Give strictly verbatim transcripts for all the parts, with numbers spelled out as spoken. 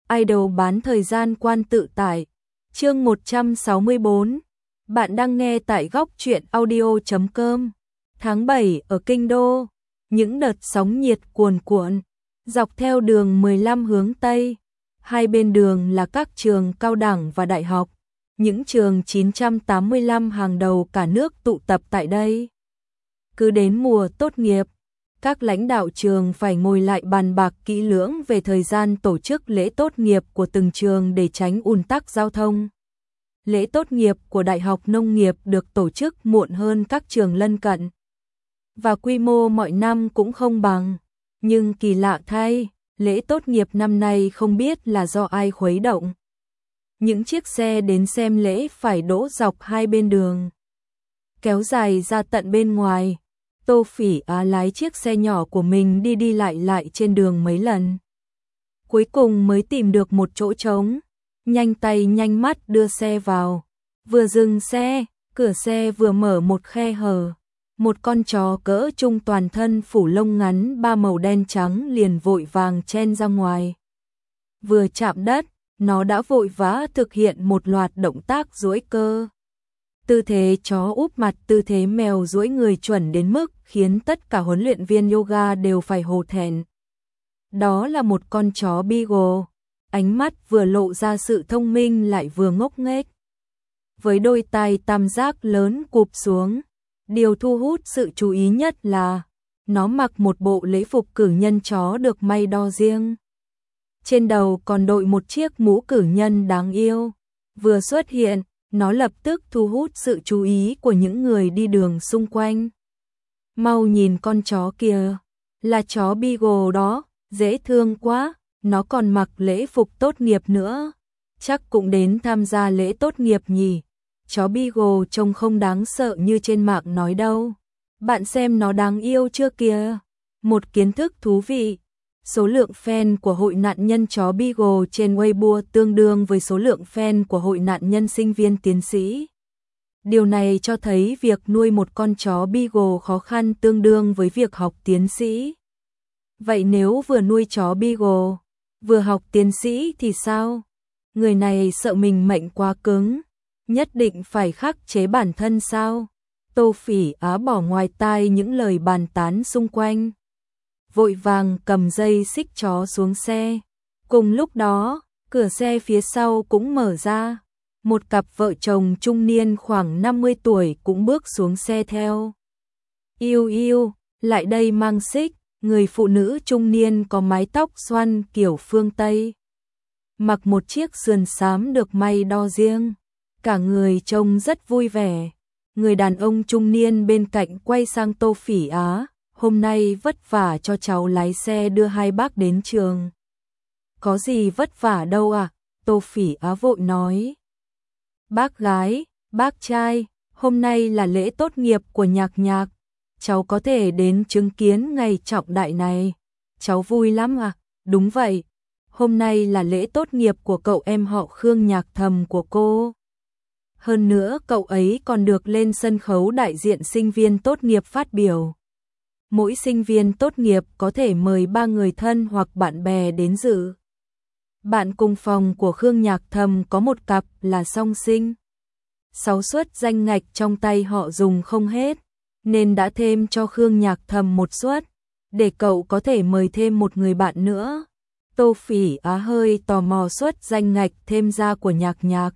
idol bán thời gian quan tự tải. Chương một trăm sáu mươi bốn. Bạn đang nghe tại góc truyện audio chấm com. Tháng bảy ở Kinh Đô, những đợt sóng nhiệt cuồn cuộn, dọc theo đường mười lăm hướng Tây. Hai bên đường là các trường cao đẳng và đại học, những trường chín trăm tám mươi lăm hàng đầu cả nước tụ tập tại đây. Cứ đến mùa tốt nghiệp, các lãnh đạo trường phải ngồi lại bàn bạc kỹ lưỡng về thời gian tổ chức lễ tốt nghiệp của từng trường để tránh ùn tắc giao thông. Lễ tốt nghiệp của Đại học Nông nghiệp được tổ chức muộn hơn các trường lân cận, và quy mô mọi năm cũng không bằng. Nhưng kỳ lạ thay, lễ tốt nghiệp năm nay không biết là do ai khuấy động. Những chiếc xe đến xem lễ phải đỗ dọc hai bên đường, kéo dài ra tận bên ngoài. Tô Phỉ Á lái chiếc xe nhỏ của mình đi đi lại lại trên đường mấy lần, cuối cùng mới tìm được một chỗ trống, nhanh tay nhanh mắt đưa xe vào. Vừa dừng xe, cửa xe vừa mở một khe hở, một con chó cỡ trung toàn thân phủ lông ngắn ba màu đen trắng liền vội vàng chen ra ngoài. Vừa chạm đất, nó đã vội vã thực hiện một loạt động tác duỗi cơ. Tư thế chó úp mặt, tư thế mèo duỗi người chuẩn đến mức khiến tất cả huấn luyện viên yoga đều phải hổ thẹn. Đó là một con chó Beagle, ánh mắt vừa lộ ra sự thông minh lại vừa ngốc nghếch. Với đôi tai tam giác lớn cụp xuống, điều thu hút sự chú ý nhất là nó mặc một bộ lễ phục cử nhân chó được may đo riêng. Trên đầu còn đội một chiếc mũ cử nhân đáng yêu. Vừa xuất hiện, nó lập tức thu hút sự chú ý của những người đi đường xung quanh. Mau nhìn con chó kia, là chó Beagle đó, dễ thương quá, nó còn mặc lễ phục tốt nghiệp nữa, chắc cũng đến tham gia lễ tốt nghiệp nhỉ. Chó Beagle trông không đáng sợ như trên mạng nói đâu. Bạn xem nó đáng yêu chưa kìa. Một kiến thức thú vị, số lượng fan của hội nạn nhân chó Beagle trên Weibo tương đương với số lượng fan của hội nạn nhân sinh viên tiến sĩ. Điều này cho thấy việc nuôi một con chó Beagle khó khăn tương đương với việc học tiến sĩ. Vậy nếu vừa nuôi chó Beagle, vừa học tiến sĩ thì sao? Người này sợ mình mệnh quá cứng, nhất định phải khắc chế bản thân sao? Tô Phỉ Á bỏ ngoài tai những lời bàn tán xung quanh, vội vàng cầm dây xích chó xuống xe. Cùng lúc đó, cửa xe phía sau cũng mở ra, một cặp vợ chồng trung niên khoảng năm mươi tuổi cũng bước xuống xe theo. Yêu yêu, lại đây mang xích. Người phụ nữ trung niên có mái tóc xoăn kiểu phương Tây, mặc một chiếc sườn xám được may đo riêng, cả người trông rất vui vẻ. Người đàn ông trung niên bên cạnh quay sang Tô Phỉ Á, hôm nay vất vả cho cháu lái xe đưa hai bác đến trường. Có gì vất vả đâu à, Tô Phỉ Á vội nói. Bác gái, bác trai, hôm nay là lễ tốt nghiệp của Nhạc Nhạc, cháu có thể đến chứng kiến ngày trọng đại này. Cháu vui lắm à? Đúng vậy, hôm nay là lễ tốt nghiệp của cậu em họ Khương Nhạc Thầm của cô. Hơn nữa cậu ấy còn được lên sân khấu đại diện sinh viên tốt nghiệp phát biểu. Mỗi sinh viên tốt nghiệp có thể mời ba người thân hoặc bạn bè đến dự. Bạn cùng phòng của Khương Nhạc Thầm có một cặp là song sinh. Sáu suất danh ngạch trong tay họ dùng không hết, nên đã thêm cho Khương Nhạc Thầm một suất, để cậu có thể mời thêm một người bạn nữa. Tô Phỉ Á hơi tò mò suất danh ngạch thêm ra của Nhạc Nhạc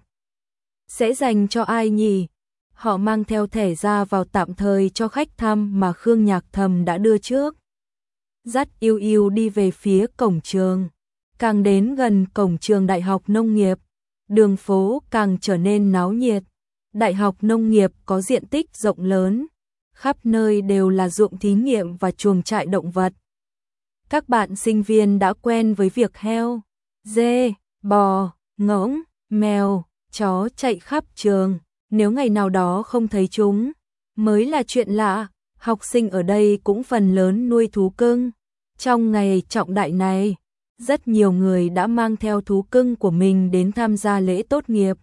sẽ dành cho ai nhỉ? Họ mang theo thẻ ra vào tạm thời cho khách thăm mà Khương Nhạc Thầm đã đưa trước. Dắt yêu yêu đi về phía cổng trường. Càng đến gần cổng trường Đại học Nông nghiệp, đường phố càng trở nên náo nhiệt. Đại học Nông nghiệp có diện tích rộng lớn, khắp nơi đều là ruộng thí nghiệm và chuồng trại động vật. Các bạn sinh viên đã quen với việc heo, dê, bò, ngỗng, mèo, chó chạy khắp trường. Nếu ngày nào đó không thấy chúng, mới là chuyện lạ. Học sinh ở đây cũng phần lớn nuôi thú cưng. Trong ngày trọng đại này, rất nhiều người đã mang theo thú cưng của mình đến tham gia lễ tốt nghiệp.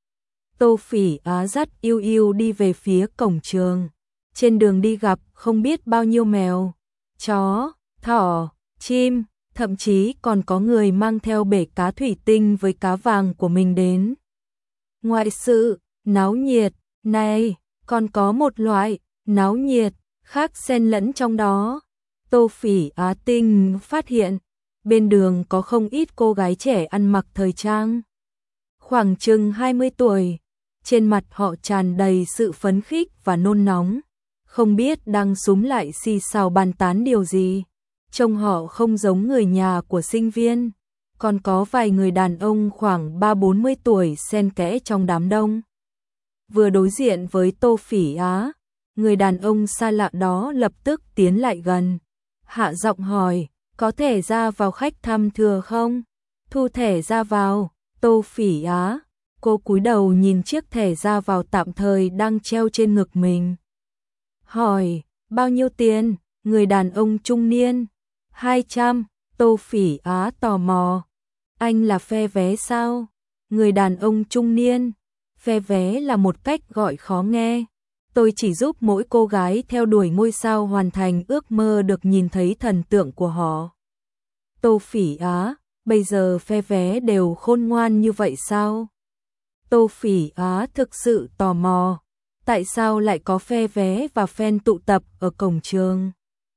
Tô Phỉ Á dắt yêu yêu đi về phía cổng trường. Trên đường đi gặp không biết bao nhiêu mèo, chó, thỏ, chim, thậm chí còn có người mang theo bể cá thủy tinh với cá vàng của mình đến. Ngoại sự, náo nhiệt, này, còn có một loại, náo nhiệt, khác xen lẫn trong đó. Tô Phỉ Á Tinh phát hiện, bên đường có không ít cô gái trẻ ăn mặc thời trang. Khoảng chừng hai mươi tuổi, trên mặt họ tràn đầy sự phấn khích và nôn nóng, không biết đang súm lại xì xào bàn tán điều gì. Trông họ không giống người nhà của sinh viên, còn có vài người đàn ông khoảng ba bốn mươi tuổi xen kẽ trong đám đông. Vừa đối diện với Tô Phỉ Á, người đàn ông xa lạ đó lập tức tiến lại gần, hạ giọng hỏi, có thể ra vào khách thăm thừa không? Thu thẻ ra vào. Tô Phỉ Á, cô cúi đầu nhìn chiếc thẻ ra vào tạm thời đang treo trên ngực mình. Hỏi, bao nhiêu tiền? Người đàn ông trung niên. hai trăm. Tô Phỉ Á tò mò. Anh là phe vé sao? Người đàn ông trung niên. Phe vé là một cách gọi khó nghe. Tôi chỉ giúp mỗi cô gái theo đuổi ngôi sao hoàn thành ước mơ được nhìn thấy thần tượng của họ. Tô Phỉ Á, bây giờ phe vé đều khôn ngoan như vậy sao? Tô Phỉ Á thực sự tò mò. Tại sao lại có phe vé và fan tụ tập ở cổng trường?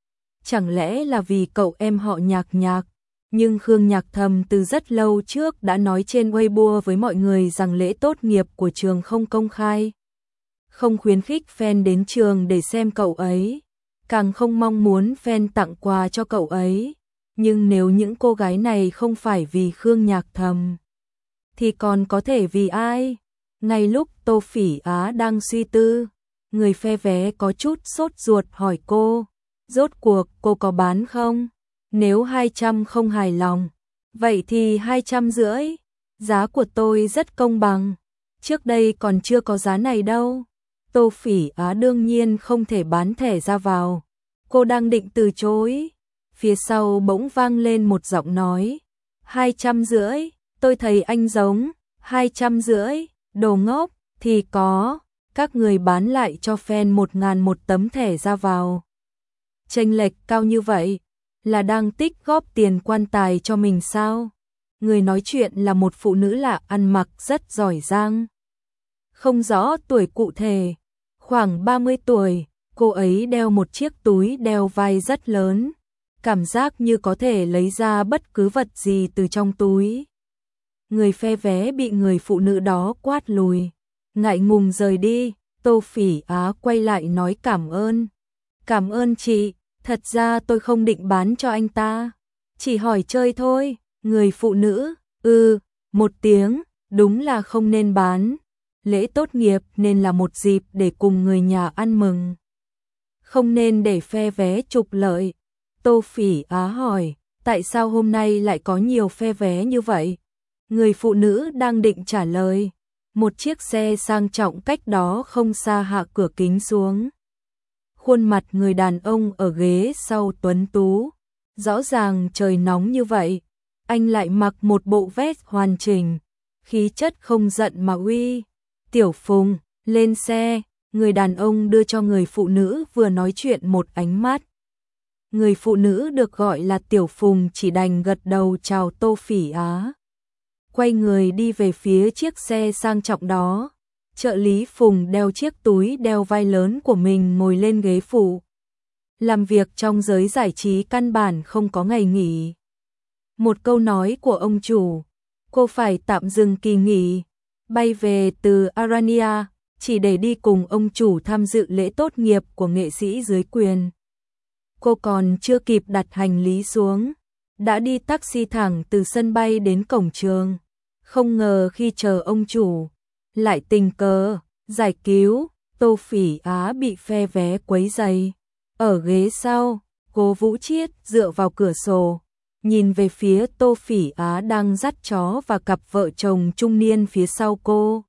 Chẳng lẽ là vì cậu em họ Nhạc Nhạc? Nhưng Khương Nhạc Thầm từ rất lâu trước đã nói trên Weibo với mọi người rằng lễ tốt nghiệp của trường không công khai, không khuyến khích fan đến trường để xem cậu ấy, càng không mong muốn fan tặng quà cho cậu ấy. Nhưng nếu những cô gái này không phải vì Khương Nhạc Thầm, thì còn có thể vì ai? Ngay lúc Tô Phỉ Á đang suy tư, người phe vé có chút sốt ruột hỏi cô, rốt cuộc cô có bán không? Nếu hai trăm không hài lòng, vậy thì hai trăm rưỡi. Giá của tôi rất công bằng, trước đây còn chưa có giá này đâu. Tô Phỉ Á đương nhiên không thể bán thẻ ra vào. Cô đang định từ chối, phía sau bỗng vang lên một giọng nói, hai trăm rưỡi, tôi thấy anh giống, hai trăm rưỡi, đồ ngốc, thì có, các người bán lại cho fan một ngàn một tấm thẻ ra vào. Chênh lệch cao như vậy, là đang tích góp tiền quan tài cho mình sao? Người nói chuyện là một phụ nữ lạ ăn mặc rất giỏi giang. Không rõ tuổi cụ thể, khoảng ba mươi tuổi, cô ấy đeo một chiếc túi đeo vai rất lớn, cảm giác như có thể lấy ra bất cứ vật gì từ trong túi. Người phe vé bị người phụ nữ đó quát lùi, ngại ngùng rời đi. Tô Phỉ Á quay lại nói cảm ơn. Cảm ơn chị, thật ra tôi không định bán cho anh ta, chỉ hỏi chơi thôi. Người phụ nữ, ừ, một tiếng, đúng là không nên bán. Lễ tốt nghiệp nên là một dịp để cùng người nhà ăn mừng, không nên để phe vé trục lợi. Tô Phỉ Á hỏi, tại sao hôm nay lại có nhiều phe vé như vậy? Người phụ nữ đang định trả lời, một chiếc xe sang trọng cách đó không xa hạ cửa kính xuống. Khuôn mặt người đàn ông ở ghế sau tuấn tú, rõ ràng trời nóng như vậy, anh lại mặc một bộ vest hoàn chỉnh, khí chất không giận mà uy. Tiểu Phùng, lên xe. Người đàn ông đưa cho người phụ nữ vừa nói chuyện một ánh mắt. Người phụ nữ được gọi là Tiểu Phùng chỉ đành gật đầu chào Tô Phỉ Á, quay người đi về phía chiếc xe sang trọng đó. Trợ lý Phùng đeo chiếc túi đeo vai lớn của mình ngồi lên ghế phụ. Làm việc trong giới giải trí căn bản không có ngày nghỉ. Một câu nói của ông chủ, cô phải tạm dừng kỳ nghỉ, bay về từ Arania, chỉ để đi cùng ông chủ tham dự lễ tốt nghiệp của nghệ sĩ dưới quyền. Cô còn chưa kịp đặt hành lý xuống, đã đi taxi thẳng từ sân bay đến cổng trường. Không ngờ khi chờ ông chủ, lại tình cờ giải cứu. Tô Phỉ Á bị phe vé quấy rầy. Ở ghế sau, cô Vũ Chiết dựa vào cửa sổ, nhìn về phía Tô Phỉ Á đang dắt chó và cặp vợ chồng trung niên phía sau cô.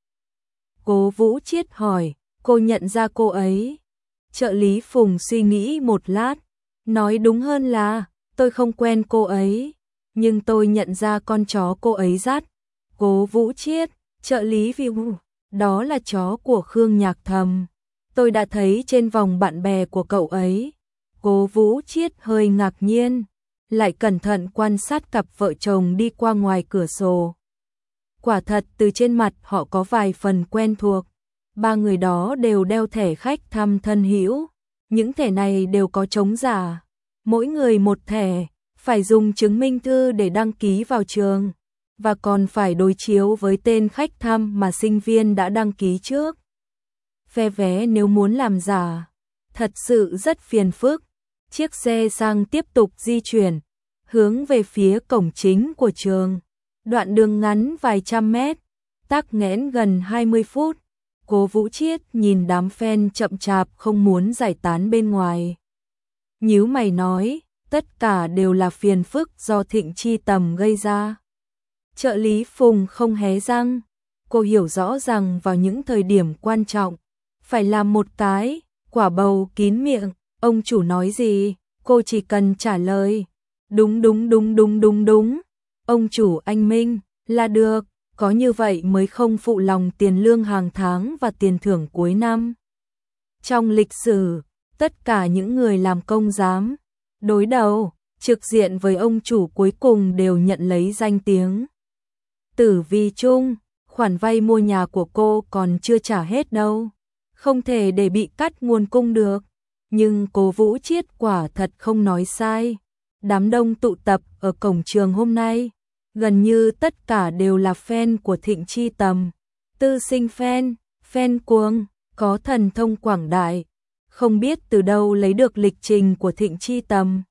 Cô Vũ Chiết hỏi, cô nhận ra cô ấy? Trợ lý Phùng suy nghĩ một lát, nói đúng hơn là, tôi không quen cô ấy, nhưng tôi nhận ra con chó cô ấy dắt. Cô Vũ Chiết, trợ lý Viu, đó là chó của Khương Nhạc Thầm. Tôi đã thấy trên vòng bạn bè của cậu ấy. Cô Vũ Chiết hơi ngạc nhiên, lại cẩn thận quan sát cặp vợ chồng đi qua ngoài cửa sổ. Quả thật từ trên mặt họ có vài phần quen thuộc. Ba người đó đều đeo thẻ khách thăm thân hữu. Những thẻ này đều có trống giả. Mỗi người một thẻ, phải dùng chứng minh thư để đăng ký vào trường. Và còn phải đối chiếu với tên khách thăm mà sinh viên đã đăng ký trước. Phe vé nếu muốn làm giả, thật sự rất phiền phức. Chiếc xe sang tiếp tục di chuyển, hướng về phía cổng chính của trường. Đoạn đường ngắn vài trăm mét, tắc nghẽn gần hai mươi phút. Cố Vũ Chiết nhìn đám fan chậm chạp không muốn giải tán bên ngoài. Nhíu mày nói, tất cả đều là phiền phức do Thịnh Chi Tầm gây ra. Trợ lý Phùng không hé răng. Cô hiểu rõ rằng vào những thời điểm quan trọng, phải làm một cái, quả bầu kín miệng. Ông chủ nói gì, cô chỉ cần trả lời. Đúng đúng đúng đúng đúng đúng. Ông chủ anh Minh, là được. Có như vậy mới không phụ lòng tiền lương hàng tháng và tiền thưởng cuối năm. Trong lịch sử, tất cả những người làm công giám đối đầu, trực diện với ông chủ cuối cùng đều nhận lấy danh tiếng. Tử Vi Trung, khoản vay mua nhà của cô còn chưa trả hết đâu. Không thể để bị cắt nguồn cung được. Nhưng Cố Vũ Chiết quả thật không nói sai. Đám đông tụ tập ở cổng trường hôm nay, gần như tất cả đều là fan của Thịnh Chi Tầm. Tư sinh fan, fan cuồng, có thần thông quảng đại. Không biết từ đâu lấy được lịch trình của Thịnh Chi Tầm.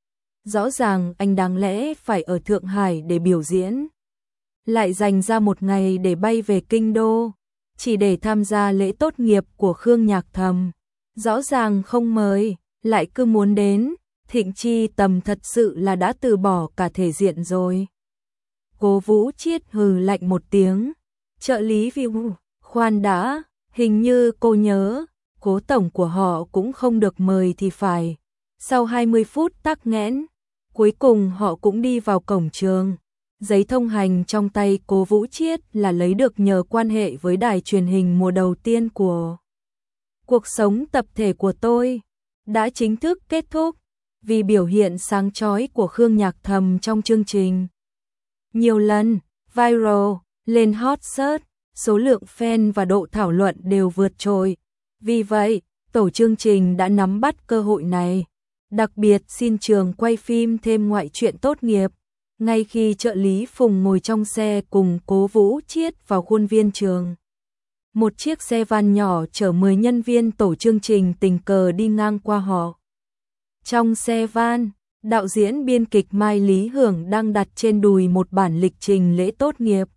Rõ ràng anh đáng lẽ phải ở Thượng Hải để biểu diễn. Lại dành ra một ngày để bay về Kinh Đô, chỉ để tham gia lễ tốt nghiệp của Khương Nhạc Thầm. Rõ ràng không mời, lại cứ muốn đến. Thịnh Chi Tầm thật sự là đã từ bỏ cả thể diện rồi. Cố Vũ Chiết hừ lạnh một tiếng. Trợ lý Viu, khoan đã, hình như cô nhớ, Cố tổng của họ cũng không được mời thì phải. Sau hai mươi phút tắc nghẽn, cuối cùng họ cũng đi vào cổng trường. Giấy thông hành trong tay Cố Vũ Chiết là lấy được nhờ quan hệ với đài truyền hình mùa đầu tiên của cuộc sống tập thể của tôi. Đã chính thức kết thúc, vì biểu hiện sáng chói của Khương Nhạc Thầm trong chương trình. Nhiều lần, viral, lên hot search, số lượng fan và độ thảo luận đều vượt trội. Vì vậy, tổ chương trình đã nắm bắt cơ hội này. Đặc biệt xin trường quay phim thêm ngoại truyện tốt nghiệp. Ngay khi trợ lý Phùng ngồi trong xe cùng Cố Vũ Chiết vào khuôn viên trường. Một chiếc xe van nhỏ chở mười nhân viên tổ chương trình tình cờ đi ngang qua họ. Trong xe van, đạo diễn biên kịch Mai Lý Hưởng đang đặt trên đùi một bản lịch trình lễ tốt nghiệp.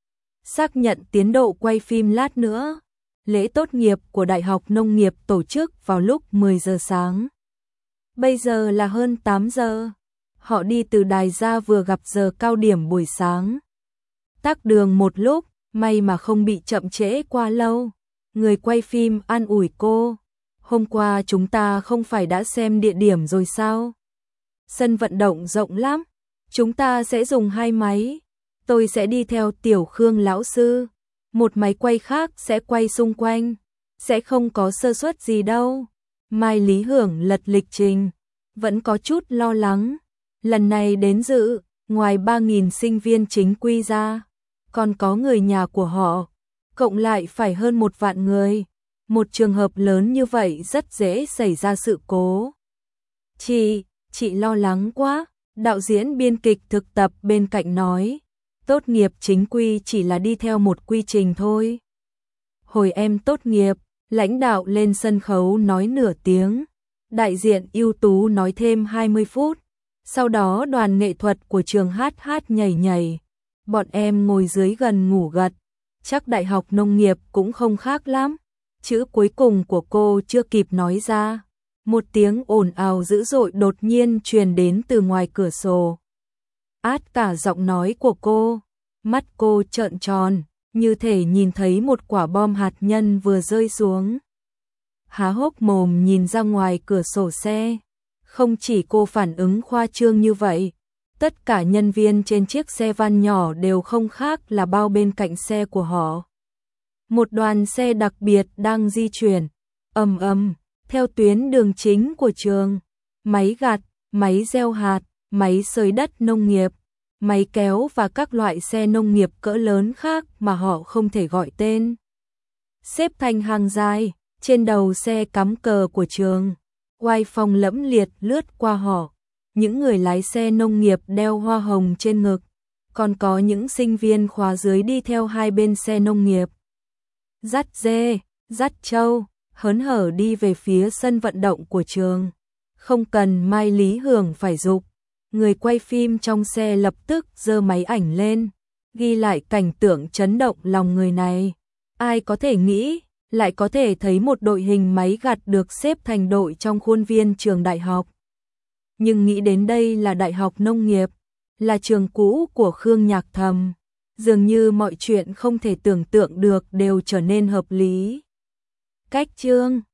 Xác nhận tiến độ quay phim lát nữa. Lễ tốt nghiệp của Đại học Nông nghiệp tổ chức vào lúc mười giờ sáng. Bây giờ là hơn tám giờ. Họ đi từ đài ra vừa gặp giờ cao điểm buổi sáng. Tắc đường một lúc, may mà không bị chậm trễ quá lâu. Người quay phim an ủi cô. Hôm qua chúng ta không phải đã xem địa điểm rồi sao? Sân vận động rộng lắm. Chúng ta sẽ dùng hai máy. Tôi sẽ đi theo Tiểu Khương lão sư. Một máy quay khác sẽ quay xung quanh. Sẽ không có sơ suất gì đâu. Mai Lý Hưởng lật lịch trình. Vẫn có chút lo lắng. Lần này đến dự, ngoài ba nghìn sinh viên chính quy ra, còn có người nhà của họ. Cộng lại phải hơn một vạn người. Một trường hợp lớn như vậy rất dễ xảy ra sự cố. Chị, chị lo lắng quá. Đạo diễn biên kịch thực tập bên cạnh nói. Tốt nghiệp chính quy chỉ là đi theo một quy trình thôi. Hồi em tốt nghiệp, lãnh đạo lên sân khấu nói nửa tiếng. Đại diện ưu tú nói thêm hai mươi phút. Sau đó đoàn nghệ thuật của trường hát hát nhảy nhảy. Bọn em ngồi dưới gần ngủ gật. Chắc Đại học Nông nghiệp cũng không khác lắm. Chữ cuối cùng của cô chưa kịp nói ra. Một tiếng ồn ào dữ dội đột nhiên truyền đến từ ngoài cửa sổ. Át cả giọng nói của cô. Mắt cô trợn tròn, như thể nhìn thấy một quả bom hạt nhân vừa rơi xuống. Há hốc mồm nhìn ra ngoài cửa sổ xe. Không chỉ cô phản ứng khoa trương như vậy, tất cả nhân viên trên chiếc xe van nhỏ đều không khác là bao bên cạnh xe của họ. Một đoàn xe đặc biệt đang di chuyển, ầm ầm, theo tuyến đường chính của trường. Máy gặt, máy gieo hạt, máy xới đất nông nghiệp, máy kéo và các loại xe nông nghiệp cỡ lớn khác mà họ không thể gọi tên. Xếp thành hàng dài, trên đầu xe cắm cờ của trường, oai phong lẫm liệt lướt qua họ. Những người lái xe nông nghiệp đeo hoa hồng trên ngực, còn có những sinh viên khóa dưới đi theo hai bên xe nông nghiệp. Dắt dê, dắt trâu, hớn hở đi về phía sân vận động của trường. Không cần Mai Lý Hưởng phải giục, người quay phim trong xe lập tức giơ máy ảnh lên, ghi lại cảnh tượng chấn động lòng người này. Ai có thể nghĩ, lại có thể thấy một đội hình máy gặt được xếp thành đội trong khuôn viên trường đại học. Nhưng nghĩ đến đây là Đại học Nông nghiệp, là trường cũ của Khương Nhạc Thầm, dường như mọi chuyện không thể tưởng tượng được đều trở nên hợp lý. Cách chương